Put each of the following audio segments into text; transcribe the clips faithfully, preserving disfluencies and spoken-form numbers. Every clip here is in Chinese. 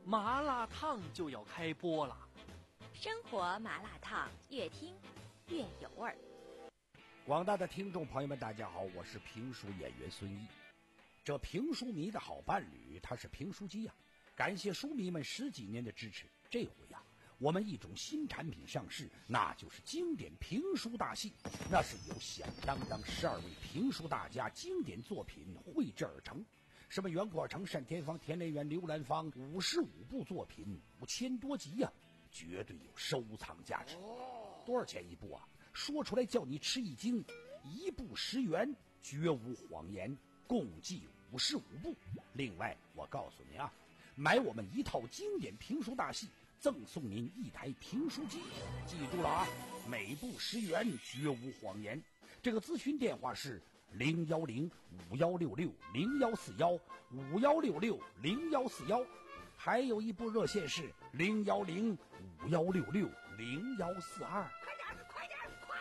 麻辣烫就要开播了。 生活麻辣烫，越听越有味儿。 广大的听众朋友们，大家好，我是评书演员孙毅。这评书迷的好伴侣，他是评书机呀、啊。感谢书迷们十几年的支持，这回呀、啊，我们一种新产品上市，那就是经典评书大戏。那是由响当当十二位评书大家经典作品绘制而成。什么袁阔成、单田芳、田连元、刘兰芳，五十五部作品，五千多集呀、啊，绝对有收藏价值。多少钱一部啊？说出来叫你吃一惊，一部十元，绝无谎言，共计五十五部。另外，我告诉你啊，买我们一套经典评书大戏，赠送您一台评书机。记住了啊，每部十元，绝无谎言。这个咨询电话是零幺零五幺六六零幺四幺五幺六六零幺四幺，还有一部热线是零幺零五幺六六零幺四二。 快点，快点，快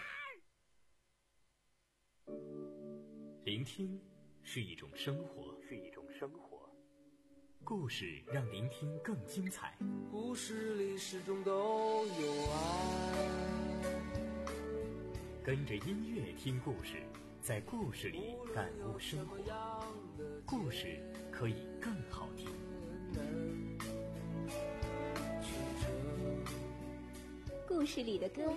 点！ 聆听是一种生活，是一种生活。故事让聆听更精彩。 故事里始终都有爱。 跟着音乐听故事，在故事里感悟生活。故事可以更好听。 故事里的歌。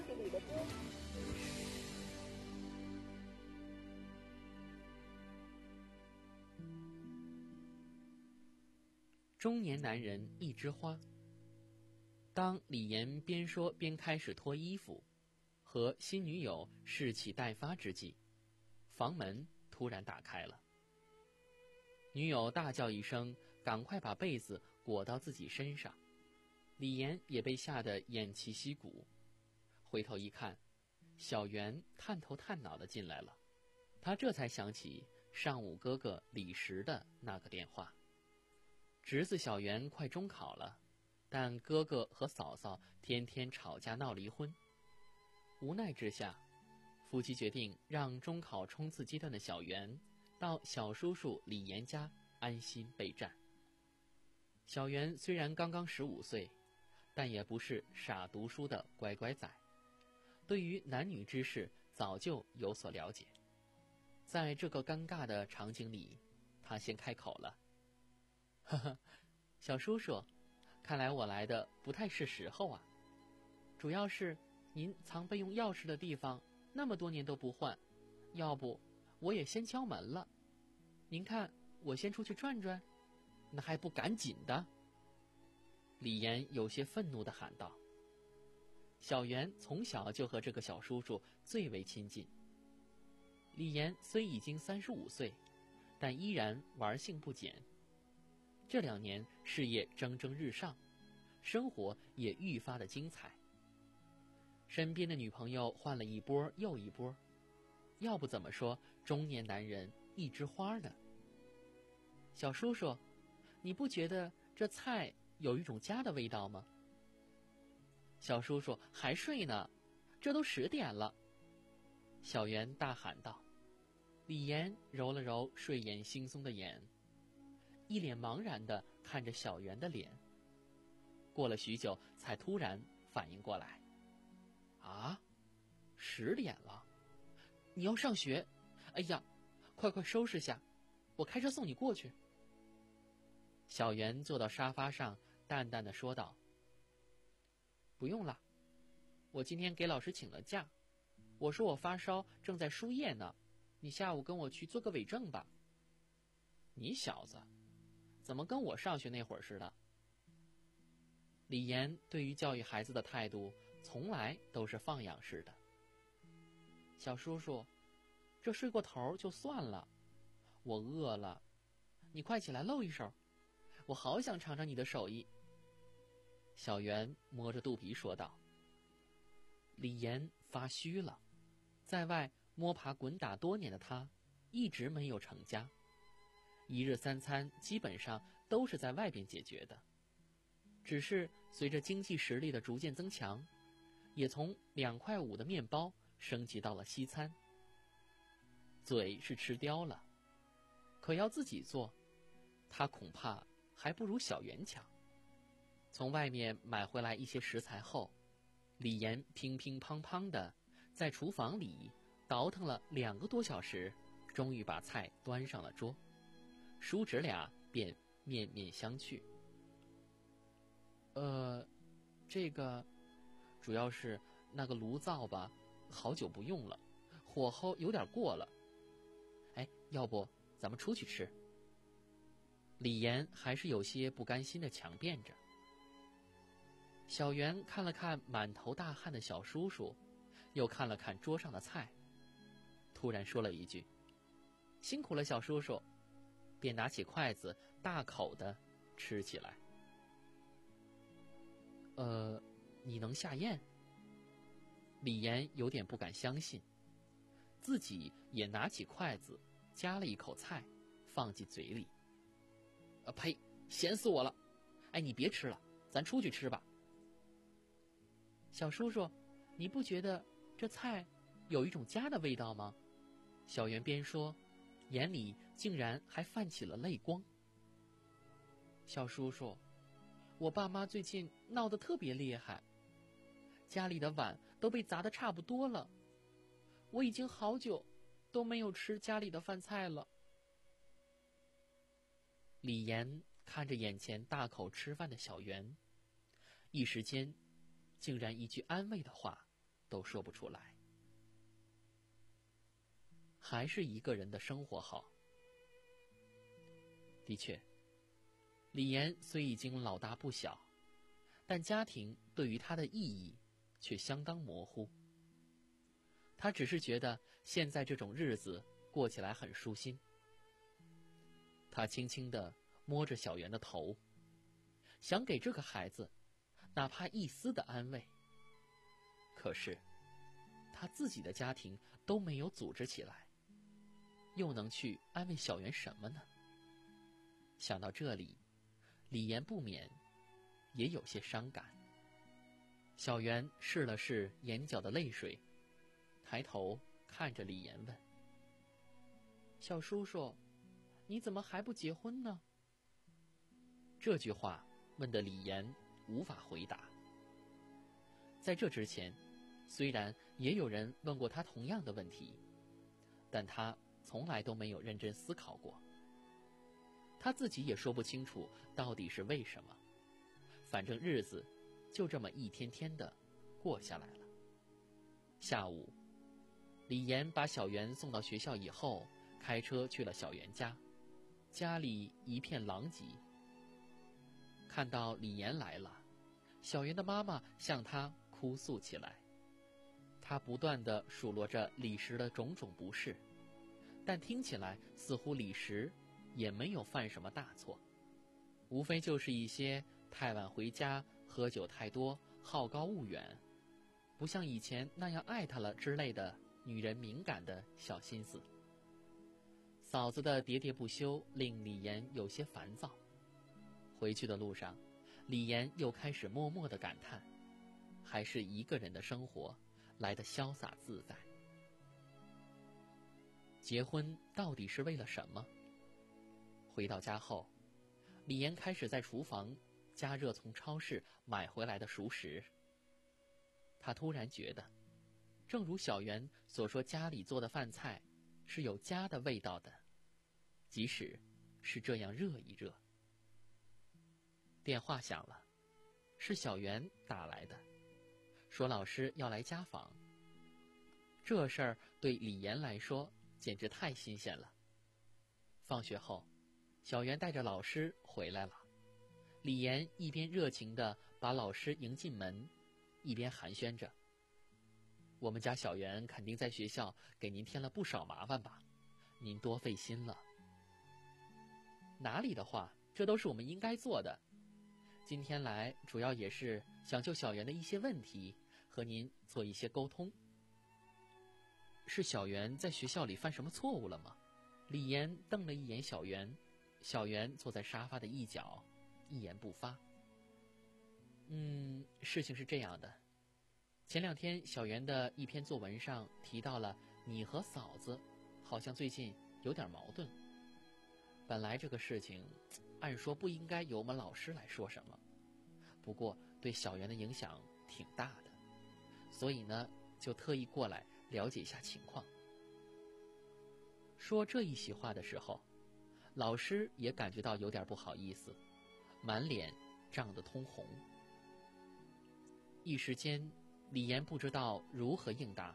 中年男人一枝花。当李岩边说边开始脱衣服，和新女友士气待发之际，房门突然打开了。女友大叫一声，赶快把被子裹到自己身上。李岩也被吓得偃旗息鼓，回头一看，小袁探头探脑地进来了。他这才想起上午哥哥李石的那个电话。侄子小袁快中考了，但哥哥和嫂嫂天天吵架闹离婚。无奈之下，夫妻决定让中考冲刺阶段的小袁到小叔叔李岩家安心备战。小袁虽然刚刚十五岁，但也不是傻读书的乖乖仔，对于男女之事早就有所了解。在这个尴尬的场景里，他先开口了：呵呵，小叔叔，看来我来的不太是时候啊。主要是您藏备用钥匙的地方那么多年都不换，要不我也先敲门了。您看我先出去转转，那还不赶紧的？李岩有些愤怒地喊道。小袁从小就和这个小叔叔最为亲近。李岩虽已经三十五岁，但依然玩性不减。这两年事业蒸蒸日上，生活也愈发的精彩。身边的女朋友换了一波又一波，要不怎么说中年男人一枝花呢？小叔叔，你不觉得这菜有一种家的味道吗？小叔叔还睡呢，这都十点了。小袁大喊道。李岩揉了揉睡眼惺忪的眼，一脸茫然地看着小袁的脸。过了许久才突然反应过来，啊，十点了，你要上学？哎呀，快快收拾下，我开车送你过去。小袁坐到沙发上，淡淡的说道：不用了，我今天给老师请了假，我说我发烧正在输液呢，你下午跟我去做个伪证吧。你小子怎么跟我上学那会儿似的？李岩对于教育孩子的态度从来都是放养式的。小叔叔，这睡过头就算了，我饿了，你快起来露一手，我好想尝尝你的手艺。小袁摸着肚皮说道。李岩发虚了，在外摸爬滚打多年的他一直没有成家，一日三餐基本上都是在外边解决的。只是随着经济实力的逐渐增强，也从两块五的面包升级到了西餐。嘴是吃刁了，可要自己做，他恐怕还不如小袁强。 从外面买回来一些食材后，李岩乒乒乓乓的在厨房里倒腾了两个多小时，终于把菜端上了桌，叔侄俩便面面相觑。呃，这个主要是那个炉灶吧，好久不用了，火候有点过了。哎，要不咱们出去吃？李岩还是有些不甘心的强辩着。小袁看了看满头大汗的小叔叔，又看了看桌上的菜，突然说了一句：“辛苦了，小叔叔。”便拿起筷子大口的吃起来。呃，你能下咽？李岩有点不敢相信，自己也拿起筷子夹了一口菜放进嘴里。啊呸，咸死我了！哎，你别吃了，咱出去吃吧。小叔叔，你不觉得这菜有一种家的味道吗？小袁边说，眼里竟然还泛起了泪光。小叔叔，我爸妈最近闹得特别厉害，家里的碗都被砸得差不多了，我已经好久都没有吃家里的饭菜了。李岩看着眼前大口吃饭的小袁，一时间竟然一句安慰的话都说不出来。还是一个人的生活好。的确，李岩虽已经老大不小，但家庭对于他的意义却相当模糊。他只是觉得现在这种日子过起来很舒心。他轻轻地摸着小袁的头，想给这个孩子哪怕一丝的安慰。可是他自己的家庭都没有组织起来，又能去安慰小袁什么呢？想到这里，李岩不免也有些伤感。小袁拭了拭眼角的泪水，抬头看着李岩问：“小叔叔，你怎么还不结婚呢？”这句话问得李岩无法回答。在这之前，虽然也有人问过他同样的问题，但他从来都没有认真思考过。他自己也说不清楚到底是为什么，反正日子就这么一天天的过下来了。下午，李岩把小袁送到学校以后，开车去了小袁家，家里一片狼藉。看到李岩来了，小袁的妈妈向他哭诉起来。他不断地数落着李石的种种不是，但听起来似乎李石也没有犯什么大错，无非就是一些太晚回家、喝酒太多、好高骛远，不像以前那样爱他了之类的女人敏感的小心思。嫂子的喋喋不休令李岩有些烦躁。回去的路上，李岩又开始默默地感叹，还是一个人的生活来得潇洒自在。结婚到底是为了什么？回到家后，李岩开始在厨房加热从超市买回来的熟食。他突然觉得，正如小袁所说，家里做的饭菜是有家的味道的，即使是这样热一热。电话响了，是小袁打来的，说老师要来家访。这事儿对李岩来说简直太新鲜了。放学后，小袁带着老师回来了，李岩一边热情地把老师迎进门，一边寒暄着：“我们家小袁肯定在学校给您添了不少麻烦吧？您多费心了。”“哪里的话，这都是我们应该做的。今天来主要也是想就小袁的一些问题和您做一些沟通。”“是小袁在学校里犯什么错误了吗？”李岩瞪了一眼小袁，小袁坐在沙发的一角，一言不发。嗯，事情是这样的，前两天小袁的一篇作文上提到了你和嫂子好像最近有点矛盾。本来这个事情按说不应该由我们老师来说什么， 不过对小袁的影响挺大的，所以呢，就特意过来了解一下情况。说这一席话的时候，老师也感觉到有点不好意思，满脸涨得通红。一时间，李岩不知道如何应答。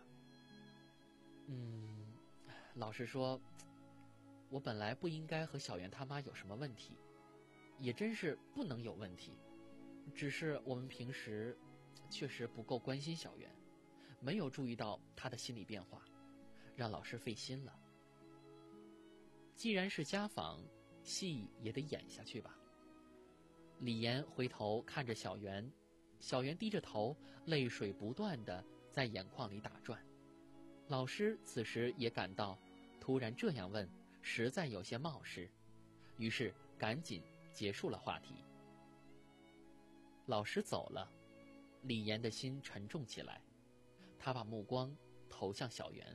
嗯，老师说，我本来不应该和小袁他妈有什么问题，也真是不能有问题，只是我们平时确实不够关心小袁，没有注意到他的心理变化，让老师费心了。既然是家访，戏也得演下去吧。李岩回头看着小袁，小袁低着头，泪水不断地在眼眶里打转。老师此时也感到突然这样问实在有些冒失，于是赶紧结束了话题。老师走了，李岩的心沉重起来，他把目光投向小袁。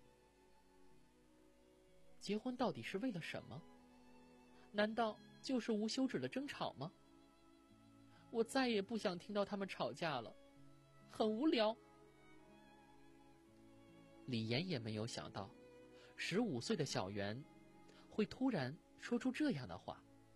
结婚到底是为了什么？难道就是无休止的争吵吗？我再也不想听到他们吵架了，很无聊。李岩也没有想到，十五岁的小袁会突然说出这样的话。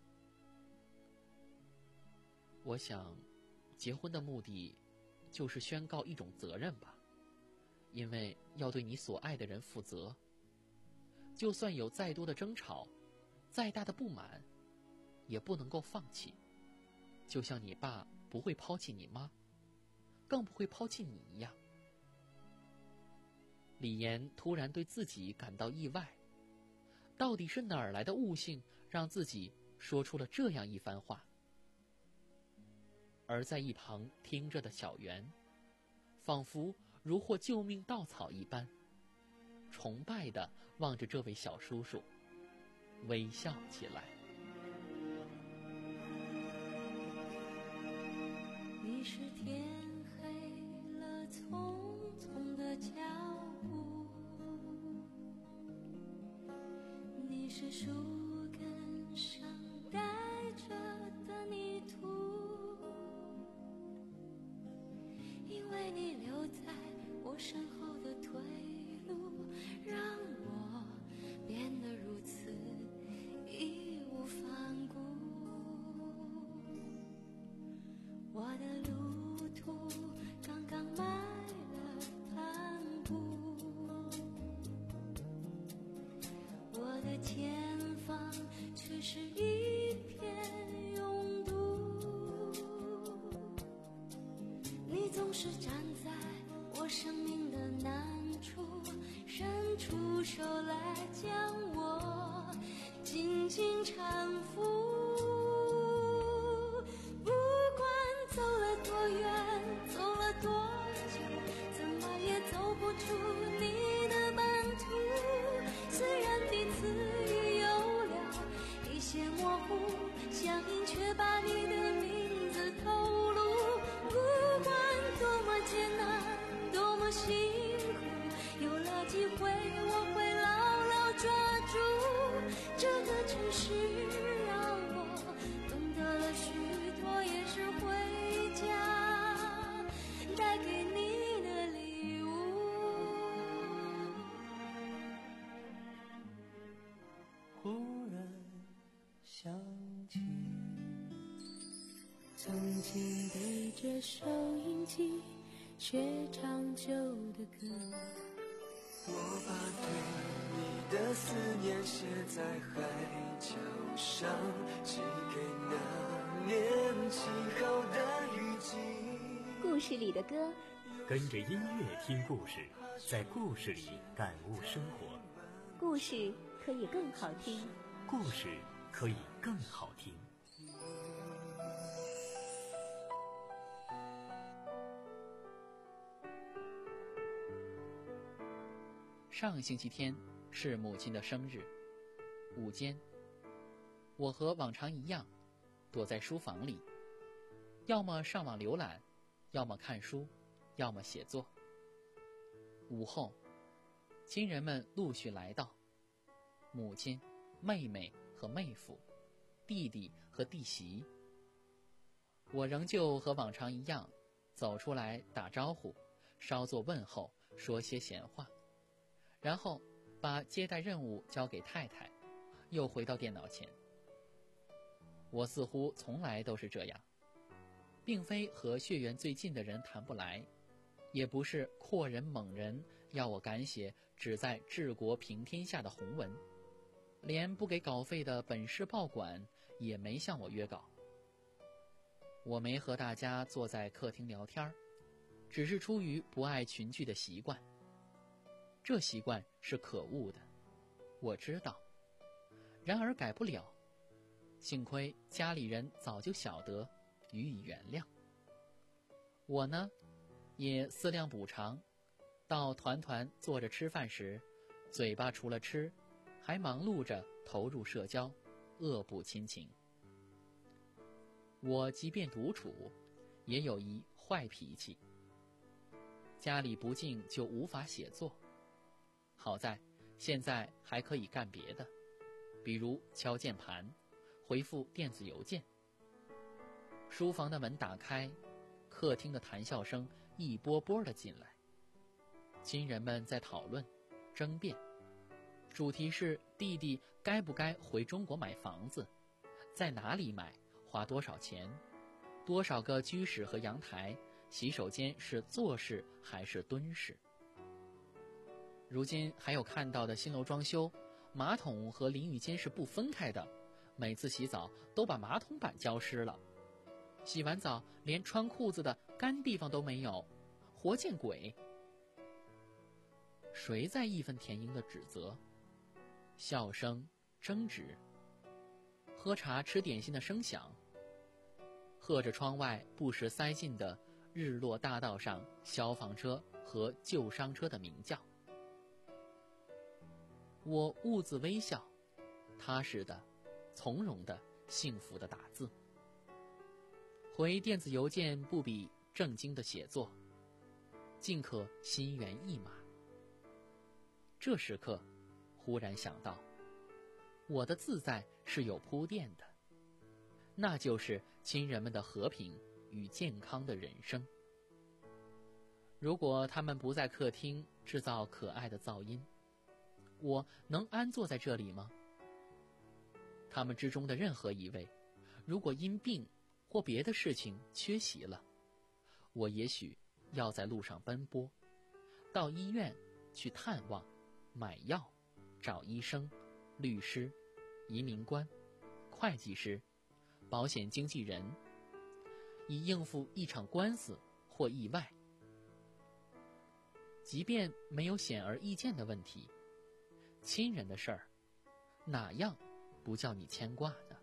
我想，结婚的目的就是宣告一种责任吧，因为要对你所爱的人负责。就算有再多的争吵，再大的不满，也不能够放弃。就像你爸不会抛弃你妈，更不会抛弃你一样。李岩突然对自己感到意外，到底是哪儿来的悟性，让自己说出了这样一番话？而在一旁听着的小袁，仿佛如获救命稻草一般，崇拜地望着这位小叔叔，微笑起来。 你是天黑了匆匆的脚步，你是树根上带着的泥土，因为你留在我身后的退路，让我变得如此义无反顾。我的路途刚刚迈了半步，我的前方却是一片拥堵。你总是站在我生命的难处，伸出手来将我紧紧搀扶。走了多远，走了多久，怎么也走不出你的版图。虽然彼此已有了一些模糊，乡音却把你的名字透露。不管多么艰难，多么辛苦，有了机会我会牢牢抓住。这个城市让我懂得了许多，也是会带给你的礼物。 忽然想起曾经对着收音机学唱旧的歌， 我把对你的思念写在海角上，寄给那年起好的雨季。 故事里的歌， 跟着音乐听故事，在故事里感悟生活。 故事可以更好听， 故事可以更好听。 上星期天是母亲的生日，午间，我和往常一样，躲在书房里，要么上网浏览，要么看书，要么写作。午后，亲人们陆续来到，母亲、妹妹和妹夫，弟弟和弟媳。 我仍旧和往常一样，走出来打招呼，稍作问候，说些闲话，然后把接待任务交给太太，又回到电脑前。我似乎从来都是这样，并非和血缘最近的人谈不来，也不是阔人猛人要我赶写旨在治国平天下的宏文，连不给稿费的本市报馆也没向我约稿。我没和大家坐在客厅聊天，只是出于不爱群聚的习惯。这习惯是可恶的，我知道，然而改不了。幸亏家里人早就晓得，予以原谅。我呢，也思量补偿，到团团坐着吃饭时，嘴巴除了吃，还忙碌着投入社交，恶补亲情。我即便独处，也有一坏脾气。家里不静就无法写作，好在现在还可以干别的，比如敲键盘，回复电子邮件。书房的门打开，客厅的谈笑声一波波的进来。亲人们在讨论、争辩，主题是弟弟该不该回中国买房子，在哪里买，花多少钱，多少个居室和阳台，洗手间是坐式还是蹲式。如今还有看到的新楼装修，马桶和淋浴间是不分开的，每次洗澡都把马桶板浇湿了，洗完澡连穿裤子的干地方都没有，活见鬼！谁在义愤填膺的指责？笑声、争执，喝茶吃点心的声响，和着窗外不时塞进的日落大道上消防车和救伤车的鸣叫。我兀自微笑，踏实的、从容的、幸福的打字。回电子邮件不比正经的写作，尽可心猿意马。这时刻，忽然想到，我的自在是有铺垫的，那就是亲人们的和平与健康的人生。如果他们不在客厅制造可爱的噪音，我能安坐在这里吗？他们之中的任何一位，如果因病或别的事情缺席了，我也许要在路上奔波，到医院去探望、买药、找医生、律师、移民官、会计师、保险经纪人，以应付一场官司或意外。即便没有显而易见的问题，亲人的事儿，哪样不叫你牵挂呢？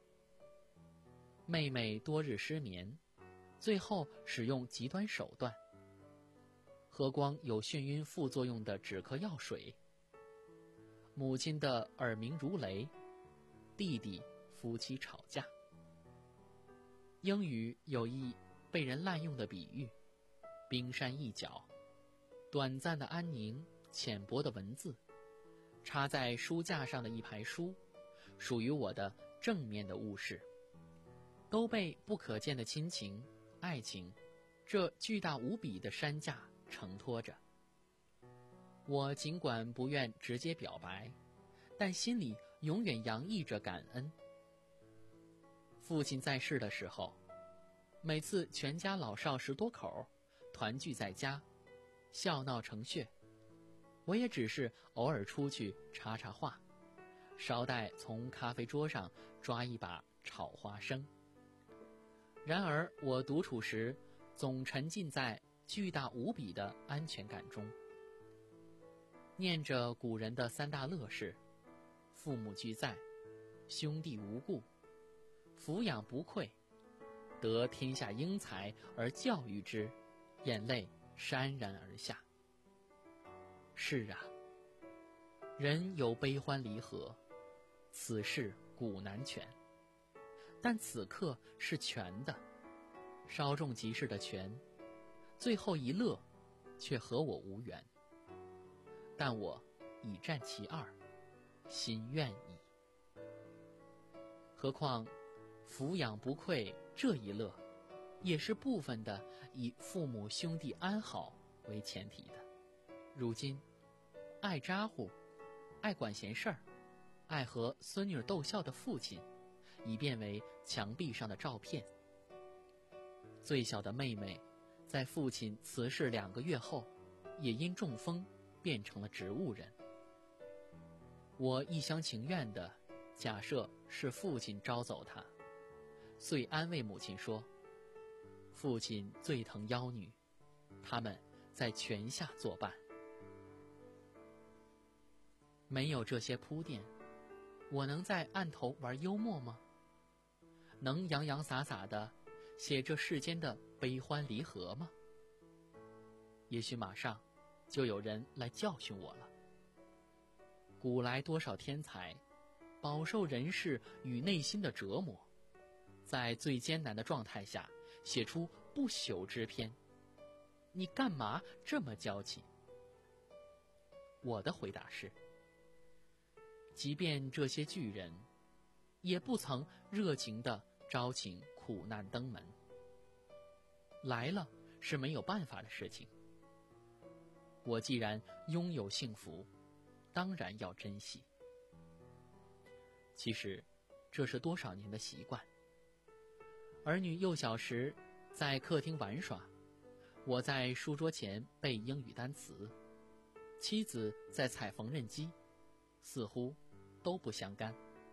妹妹多日失眠，最后使用极端手段，喝光有眩晕副作用的止咳药水。母亲的耳鸣如雷，弟弟夫妻吵架。英语有一被人滥用的比喻，冰山一角，短暂的安宁，浅薄的文字，插在书架上的一排书，属于我的正面的物事，都被不可见的亲情、爱情这巨大无比的山架承托着。我尽管不愿直接表白，但心里永远洋溢着感恩。父亲在世的时候，每次全家老少十多口团聚在家，笑闹成穴，我也只是偶尔出去插插话，捎带从咖啡桌上抓一把炒花生。然而我独处时，总沉浸在巨大无比的安全感中，念着古人的三大乐事：父母俱在，兄弟无故，抚养不愧，得天下英才而教育之，眼泪潸然而下。是啊，人有悲欢离合，此事古难全，但此刻是全的，稍纵即逝的全，最后一乐却和我无缘，但我已占其二，心愿矣。何况抚养不愧这一乐， 也是部分的以父母兄弟安好为前提的。如今，爱咋呼、爱管闲事儿、爱和孙女逗笑的父亲，已变为墙壁上的照片。最小的妹妹，在父亲辞世两个月后，也因中风变成了植物人。我一厢情愿地假设是父亲招走她，遂安慰母亲说：父亲最疼妖女，他们在泉下作伴。没有这些铺垫，我能在案头玩幽默吗？能洋洋洒洒地写这世间的悲欢离合吗？也许马上就有人来教训我了。古来多少天才，饱受人世与内心的折磨，在最艰难的状态下写出不朽之篇，你干嘛这么娇气？我的回答是，即便这些巨人，也不曾热情地招请苦难登门。来了是没有办法的事情。我既然拥有幸福，当然要珍惜。其实，这是多少年的习惯。儿女幼小时在客厅玩耍，我在书桌前背英语单词，妻子在踩缝纫机，似乎都不相干。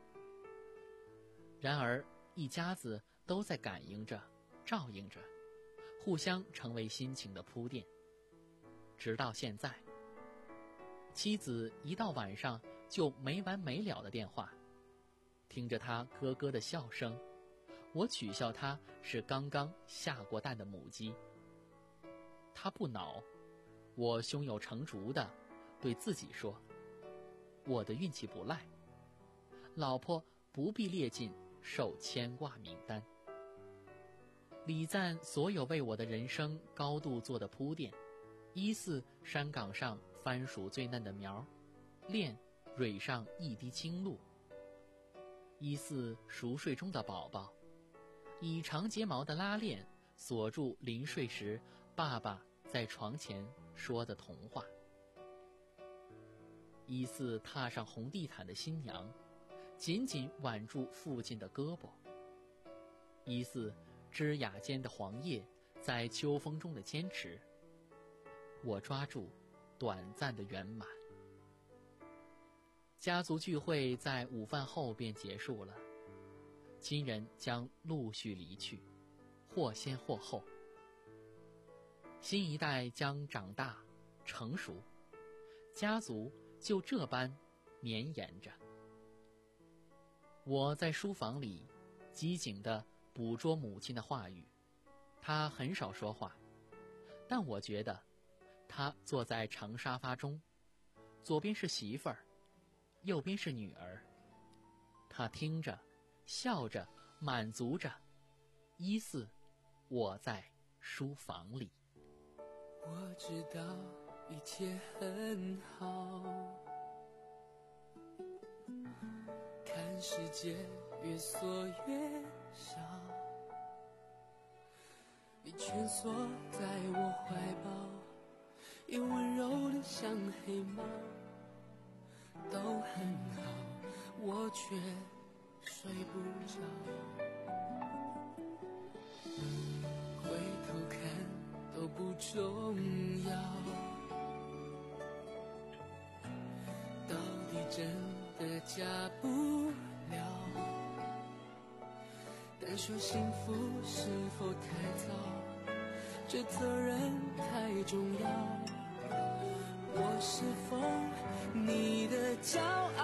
然而，一家子都在感应着、照应着，互相成为心情的铺垫。直到现在，妻子一到晚上就没完没了的电话，听着她咯咯的笑声，我取笑她是刚刚下过蛋的母鸡。她不恼，我胸有成竹的对自己说：我的运气不赖，老婆不必列进受牵挂名单。礼赞所有为我的人生高度做的铺垫，依似山岗上番薯最嫩的苗，恋蕊上一滴清露；依似熟睡中的宝宝，以长睫毛的拉链锁住临睡时爸爸在床前说的童话；依似踏上红地毯的新娘，紧紧挽住父亲的胳膊；依似枝桠间的黄叶在秋风中的坚持。我抓住短暂的圆满。家族聚会在午饭后便结束了，亲人将陆续离去，或先或后。新一代将长大成熟，家族就这般绵延着。我在书房里机警地捕捉母亲的话语，她很少说话，但我觉得她坐在长沙发中，左边是媳妇儿，右边是女儿。她听着，笑着，满足着，依似我在书房里。 我知道一切很好，看世界越缩越小，你蜷缩在我怀抱，也温柔的像黑猫，都很好，我却睡不着。回头看都不重要，到底真的假不了，单说幸福是否太早，这责任太重要，我是否你的骄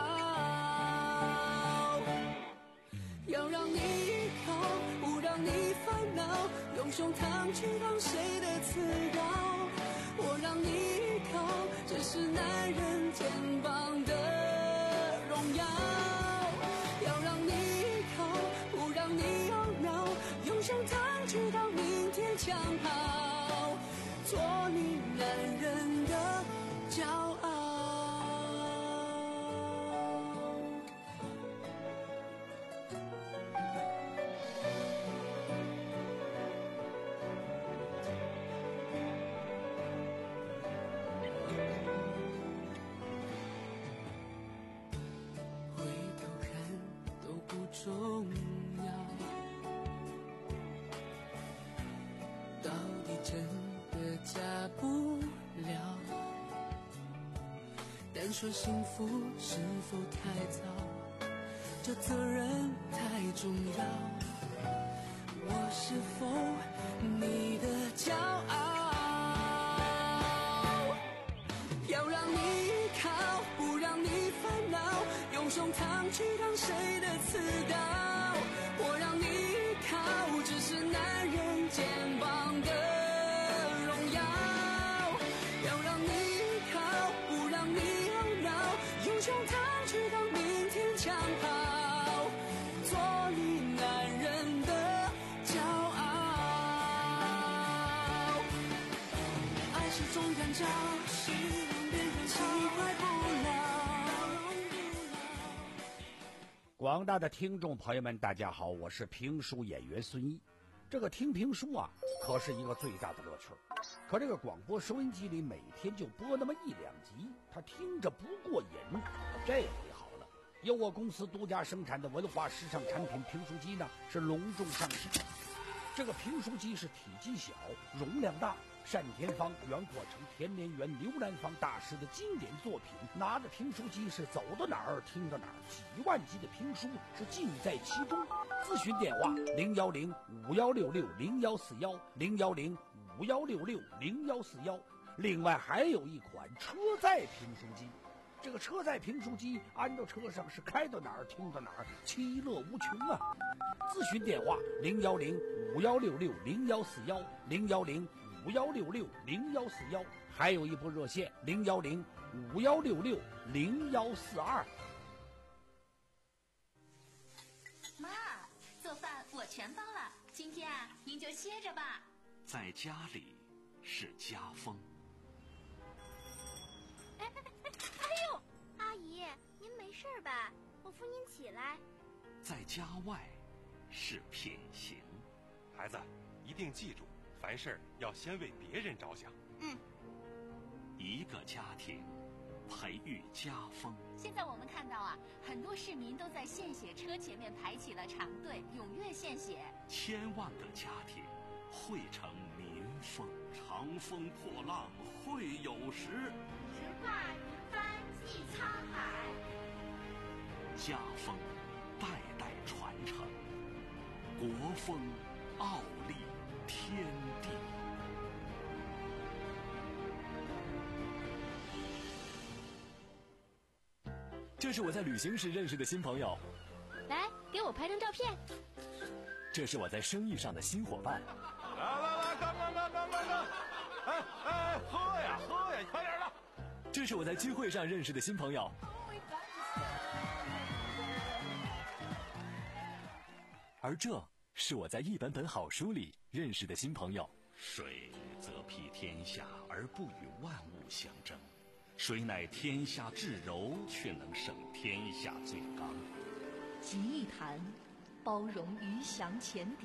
傲？要让你依靠，不让你烦恼，用胸膛去挡谁的刺刀，我让你依靠，这是男人肩膀的荣耀。要让你依靠，不让你懊恼，用胸膛去挡明天枪炮，做你男人的骄傲。 人说幸福是否太早？这责任太重要。我是否你的骄傲？要让你依靠，不让你烦恼，用胸膛去挡谁的刺刀。我让你依靠，只是男人肩膀的荣耀。要让你依靠，不让你懊恼，用胸膛去挡明天枪炮，做你男人的骄傲。爱是种感召，是让别人心怀不老。 广大的听众朋友们大家好，我是评书演员孙一。这个听评书啊可是一个最大的乐趣，可这个广播收音机里每天就播那么一两集，他听着不过瘾。这回好了，由我公司独家生产的文化时尚产品评书机呢是隆重上市。这个评书机是体积小，容量大，单田芳、袁阔成、田连元、刘兰芳大师的经典作品，拿着评书机是走到哪儿听到哪儿，几万集的评书是尽在其中。咨询电话零幺零五幺六六零幺四幺零幺零五幺六六零幺四幺。另外还有一款车载评书机，这个车载评书机安到车上是开到哪儿听到哪儿，其乐无穷啊！咨询电话零幺零五幺六六零幺四幺零幺零五幺六六零幺四幺，还有一部热线零幺零五幺六六零幺四二。 妈，做饭我全包了，今天啊您就歇着吧。 在家里是家风。 哎哎哎哎呦，阿姨，您没事吧？我扶您起来。 在家外是品行。 孩子，一定记住，凡事要先为别人着想。 嗯。 一个家庭培育家风。 现在我们看到啊，很多市民都在献血车前面排起了长队，踊跃献血。 千万个家庭汇成民风。长风破浪会有时， 直挂云帆济沧海。 家风代代传承，国风傲立天地。 这是我在旅行时认识的新朋友， 来，给我拍张照片。 这是我在生意上的新伙伴。 来来来，干干干干干干！哎哎，喝呀喝呀，快点的！ 这是我在聚会上认识的新朋友。而这是我在一本本好书里认识的新朋友。 水则披天下而不与万物相争，水乃天下至柔，却能胜天下最刚。 集一坛，包容鱼翔浅底；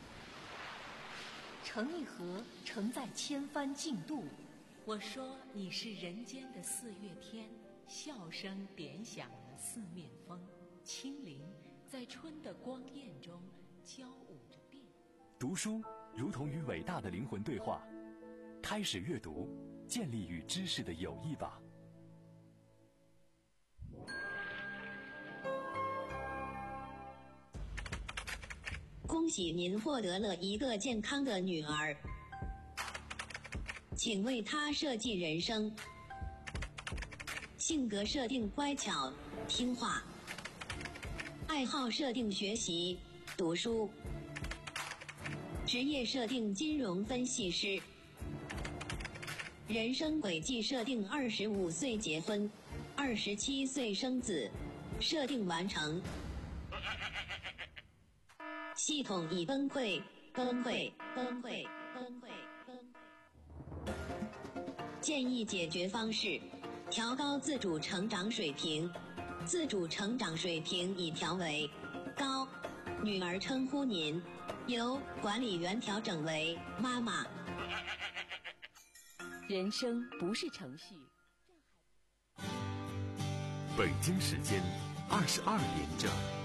盛一盒，承载千帆竞渡。我说你是人间的四月天，笑声点响了四面风，轻灵在春的光艳中交舞着变。 读书如同与伟大的灵魂对话，开始阅读，建立与知识的友谊吧。 恭喜您获得了一个健康的女儿，请为她设计人生。性格设定乖巧听话，爱好设定学习读书，职业设定金融分析师，人生轨迹设定二十五岁结婚，二十七岁生子，设定完成。系统已崩溃，崩溃，崩溃，崩溃，崩溃。建议解决方式：调高自主成长水平。自主成长水平已调为高，女儿称呼您，由管理员调整为妈妈。 人生不是程序。 北京时间二十二点整。